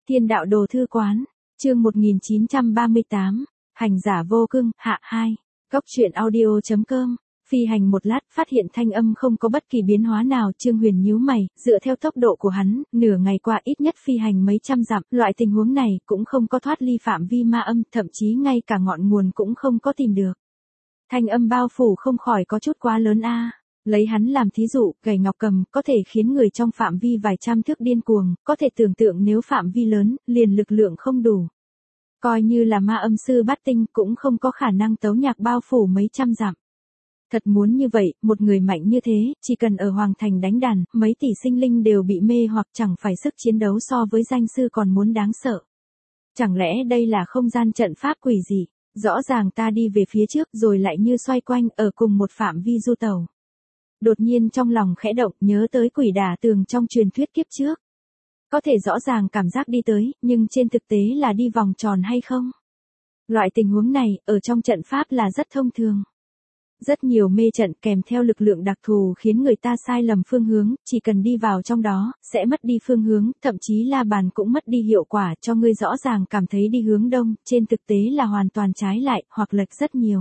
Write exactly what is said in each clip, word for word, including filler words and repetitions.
Thiên đạo đồ thư quán, chương một nghìn chín trăm ba mươi tám, hành giả vô cương, hạ hai, góc truyện audio.com. Phi hành một lát, phát hiện thanh âm không có bất kỳ biến hóa nào, Trương Huyền nhíu mày, dựa theo tốc độ của hắn, nửa ngày qua ít nhất phi hành mấy trăm dặm, loại tình huống này cũng không có thoát ly phạm vi ma âm, thậm chí ngay cả ngọn nguồn cũng không có tìm được. Thanh âm bao phủ không khỏi có chút quá lớn a. Lấy hắn làm thí dụ, gầy ngọc cầm có thể khiến người trong phạm vi vài trăm thước điên cuồng, có thể tưởng tượng nếu phạm vi lớn, liền lực lượng không đủ. Coi như là ma âm sư bát tinh cũng không có khả năng tấu nhạc bao phủ mấy trăm dặm. Thật muốn như vậy, một người mạnh như thế, chỉ cần ở Hoàng Thành đánh đàn, mấy tỷ sinh linh đều bị mê hoặc chẳng phải sức chiến đấu so với danh sư còn muốn đáng sợ. Chẳng lẽ đây là không gian trận pháp quỷ dị? Rõ ràng ta đi về phía trước rồi lại như xoay quanh ở cùng một phạm vi du tàu. Đột nhiên trong lòng khẽ động, nhớ tới quỷ đả tường trong truyền thuyết kiếp trước. Có thể rõ ràng cảm giác đi tới, nhưng trên thực tế là đi vòng tròn hay không? Loại tình huống này, ở trong trận pháp là rất thông thường. Rất nhiều mê trận kèm theo lực lượng đặc thù khiến người ta sai lầm phương hướng, chỉ cần đi vào trong đó, sẽ mất đi phương hướng, thậm chí la bàn cũng mất đi hiệu quả cho ngươi rõ ràng cảm thấy đi hướng đông, trên thực tế là hoàn toàn trái lại, hoặc lệch rất nhiều.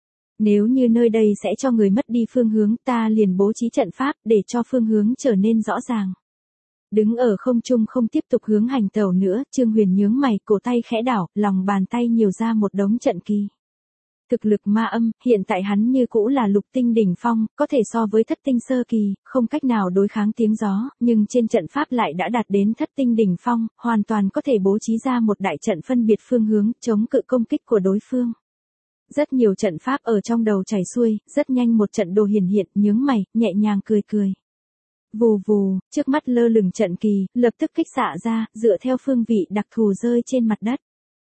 Nếu như nơi đây sẽ cho người mất đi phương hướng, ta liền bố trí trận pháp để cho phương hướng trở nên rõ ràng. Đứng ở không trung không tiếp tục hướng hành tẩu nữa, Trương Huyền nhướng mày, cổ tay khẽ đảo, lòng bàn tay nhiều ra một đống trận kỳ. Thực lực ma âm, hiện tại hắn như cũ là lục tinh đỉnh phong, có thể so với thất tinh sơ kỳ, không cách nào đối kháng tiếng gió, nhưng trên trận pháp lại đã đạt đến thất tinh đỉnh phong, hoàn toàn có thể bố trí ra một đại trận phân biệt phương hướng, chống cự công kích của đối phương. Rất nhiều trận pháp ở trong đầu chảy xuôi, rất nhanh một trận đồ hiển hiện, nhướng mày, nhẹ nhàng cười cười. Vù vù, trước mắt lơ lửng trận kỳ, lập tức kích xạ ra, dựa theo phương vị đặc thù rơi trên mặt đất.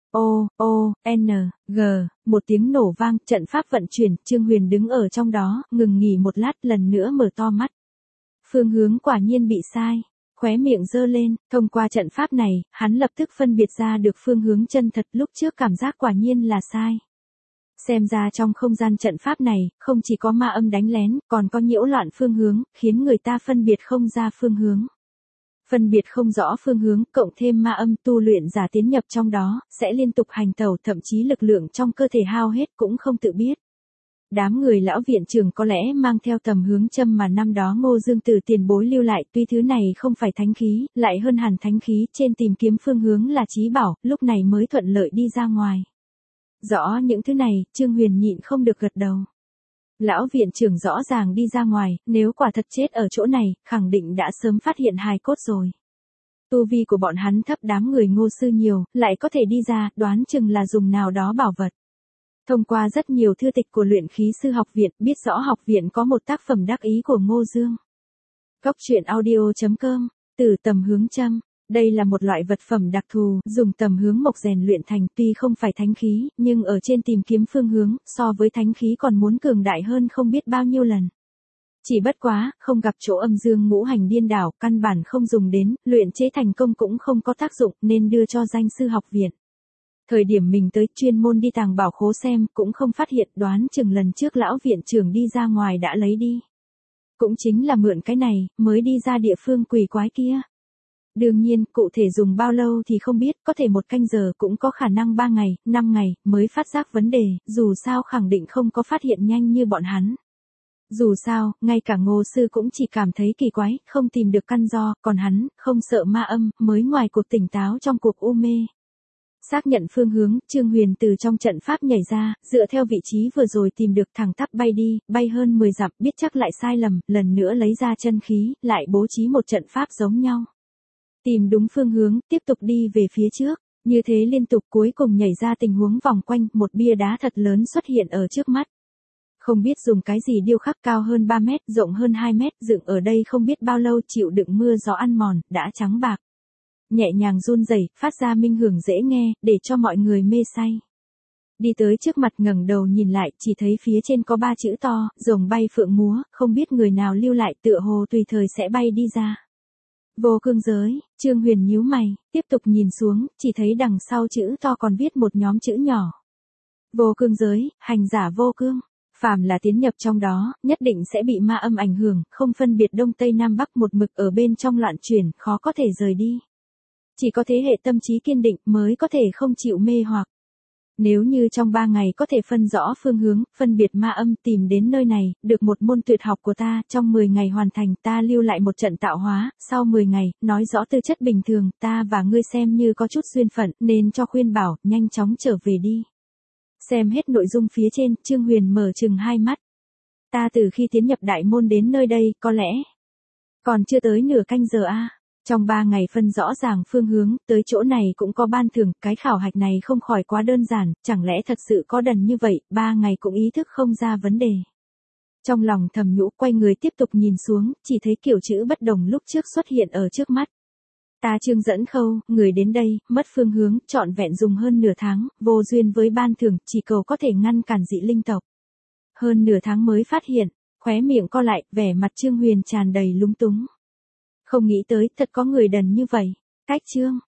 O, O, N, G, một tiếng nổ vang, trận pháp vận chuyển, Trương Huyền đứng ở trong đó, ngừng nghỉ một lát, lần nữa mở to mắt. Phương hướng quả nhiên bị sai, khóe miệng giơ lên, thông qua trận pháp này, hắn lập tức phân biệt ra được phương hướng chân thật, lúc trước cảm giác quả nhiên là sai. Xem ra trong không gian trận pháp này, không chỉ có ma âm đánh lén, còn có nhiễu loạn phương hướng, khiến người ta phân biệt không ra phương hướng. Phân biệt không rõ phương hướng, cộng thêm ma âm tu luyện giả tiến nhập trong đó, sẽ liên tục hành tẩu, thậm chí lực lượng trong cơ thể hao hết cũng không tự biết. Đám người lão viện trưởng có lẽ mang theo tầm hướng châm mà năm đó Ngô Dương từ tiền bối lưu lại, tuy thứ này không phải thánh khí, lại hơn hẳn thánh khí, trên tìm kiếm phương hướng là chí bảo, lúc này mới thuận lợi đi ra ngoài. Rõ những thứ này, Trương Huyền nhịn không được gật đầu. Lão viện trưởng rõ ràng đi ra ngoài, nếu quả thật chết ở chỗ này, khẳng định đã sớm phát hiện hài cốt rồi. Tu vi của bọn hắn thấp đám người Ngô sư nhiều, lại có thể đi ra, đoán chừng là dùng nào đó bảo vật. Thông qua rất nhiều thư tịch của luyện khí sư học viện, biết rõ học viện có một tác phẩm đắc ý của Ngô Dương. Góc truyện audio.com, từ tầm hướng châm. Đây là một loại vật phẩm đặc thù, dùng tầm hướng mộc rèn luyện thành, tuy không phải thánh khí, nhưng ở trên tìm kiếm phương hướng, so với thánh khí còn muốn cường đại hơn không biết bao nhiêu lần. Chỉ bất quá, không gặp chỗ âm dương ngũ hành điên đảo, căn bản không dùng đến, luyện chế thành công cũng không có tác dụng, nên đưa cho danh sư học viện. Thời điểm mình tới chuyên môn đi tàng bảo khố xem, cũng không phát hiện, đoán chừng lần trước lão viện trưởng đi ra ngoài đã lấy đi. Cũng chính là mượn cái này, mới đi ra địa phương quỷ quái kia. Đương nhiên, cụ thể dùng bao lâu thì không biết, có thể một canh giờ cũng có khả năng ba ngày, năm ngày, mới phát giác vấn đề, dù sao khẳng định không có phát hiện nhanh như bọn hắn. Dù sao, ngay cả Ngô sư cũng chỉ cảm thấy kỳ quái, không tìm được căn do, còn hắn, không sợ ma âm, mới ngoài cuộc tỉnh táo trong cuộc u mê. Xác nhận phương hướng, Trương Huyền từ trong trận pháp nhảy ra, dựa theo vị trí vừa rồi tìm được thẳng tắp bay đi, bay hơn mười dặm, biết chắc lại sai lầm, lần nữa lấy ra chân khí, lại bố trí một trận pháp giống nhau. Tìm đúng phương hướng, tiếp tục đi về phía trước, như thế liên tục cuối cùng nhảy ra tình huống vòng quanh, một bia đá thật lớn xuất hiện ở trước mắt. Không biết dùng cái gì điêu khắc, cao hơn ba mét, rộng hơn hai mét, dựng ở đây không biết bao lâu, chịu đựng mưa gió ăn mòn, đã trắng bạc. Nhẹ nhàng run rẩy, phát ra minh hưởng dễ nghe, để cho mọi người mê say. Đi tới trước mặt ngẩng đầu nhìn lại, chỉ thấy phía trên có ba chữ to, rồng bay phượng múa, không biết người nào lưu lại, tựa hồ tùy thời sẽ bay đi ra. Vô cương giới, Trương Huyền nhíu mày, tiếp tục nhìn xuống, chỉ thấy đằng sau chữ to còn viết một nhóm chữ nhỏ. Vô cương giới, hành giả vô cương. Phàm là tiến nhập trong đó, nhất định sẽ bị ma âm ảnh hưởng, không phân biệt đông tây nam bắc, một mực ở bên trong loạn chuyển, khó có thể rời đi. Chỉ có thế hệ tâm trí kiên định mới có thể không chịu mê hoặc. Nếu như trong ba ngày có thể phân rõ phương hướng, phân biệt ma âm tìm đến nơi này, được một môn tuyệt học của ta, trong mười ngày hoàn thành ta lưu lại một trận tạo hóa, sau mười ngày, nói rõ tư chất bình thường, ta và ngươi xem như có chút duyên phận, nên cho khuyên bảo, nhanh chóng trở về đi. Xem hết nội dung phía trên, Trương Huyền mở trừng hai mắt. Ta từ khi tiến nhập đại môn đến nơi đây, có lẽ còn chưa tới nửa canh giờ a. À. Trong ba ngày phân rõ ràng phương hướng, tới chỗ này cũng có ban thưởng, cái khảo hạch này không khỏi quá đơn giản, chẳng lẽ thật sự có đần như vậy, ba ngày cũng ý thức không ra vấn đề. Trong lòng thầm nhũ, quay người tiếp tục nhìn xuống, chỉ thấy kiểu chữ bất đồng lúc trước xuất hiện ở trước mắt. Ta Trương Dẫn Khâu, người đến đây, mất phương hướng, trọn vẹn dùng hơn nửa tháng, vô duyên với ban thưởng, chỉ cầu có thể ngăn cản dị linh tộc. Hơn nửa tháng mới phát hiện, khóe miệng co lại, vẻ mặt Trương Huyền tràn đầy lúng túng. Không nghĩ tới, thật có người đần như vậy. Cách chương